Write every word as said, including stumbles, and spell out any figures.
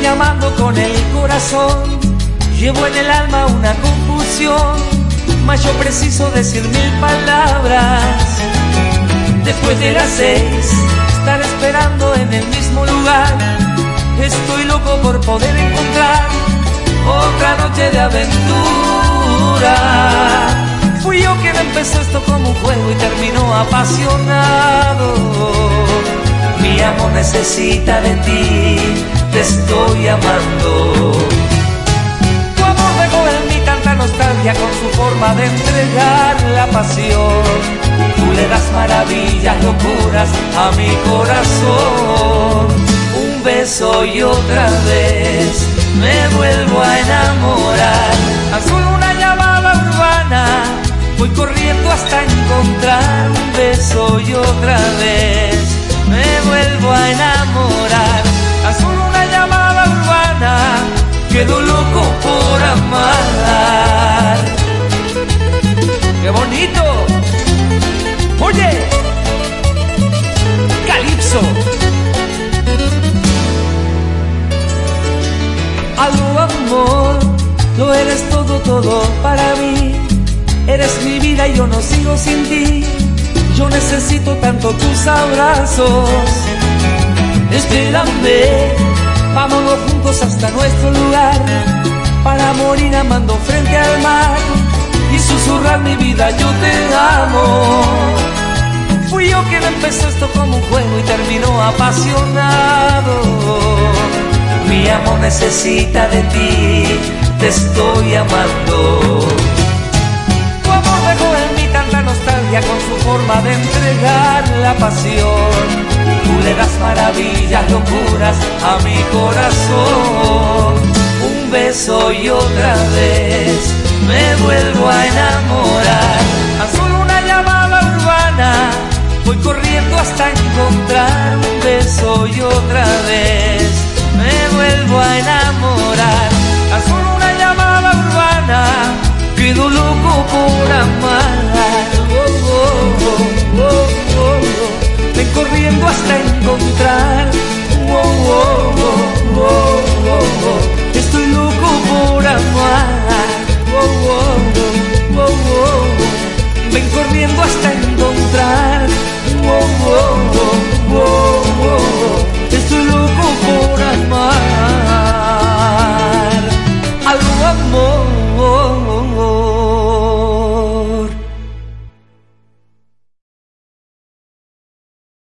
llamando con el corazón, llevo en el alma una confusión, mas yo preciso decir mil palabras. Después de las seis, estar esperando en el mismo lugar, estoy loco por poder encontrar otra noche de aventura. Fui yo quien empezó esto como un juego y terminó apasionado. Mi amor necesita de ti, te estoy amando. Tu amor dejó en mí tanta nostalgia con su forma de entregar la pasión. Tú le das maravillas, locuras a mi corazón. Un beso y otra vez me vuelvo a enamorar. A solo una llamada urbana voy corriendo hasta encontrar. Un beso y otra vez me vuelvo a enamorar. A solo una llamada urbana quedo loco por amar. ¡Qué bonito! Oye, Calipso. Algo, amor, lo eres todo, todo para mí. Eres mi vida y yo no sigo sin ti. Yo necesito tanto tus abrazos. Espérame, vámonos juntos hasta nuestro lugar, para morir amando frente al mar y susurrar mi vida, yo te amo. Fui yo quien empezó esto como un juego y terminó apasionado. Mi amor necesita de ti, te estoy amando. Tu amor dejó en mí tanta nostalgia con su forma de entregar la pasión. Tú le das maravillas, locuras a mi corazón. Un beso y otra vez me vuelvo a enamorar. A solo una llamada urbana voy corriendo hasta encontrar. Un beso y otra vez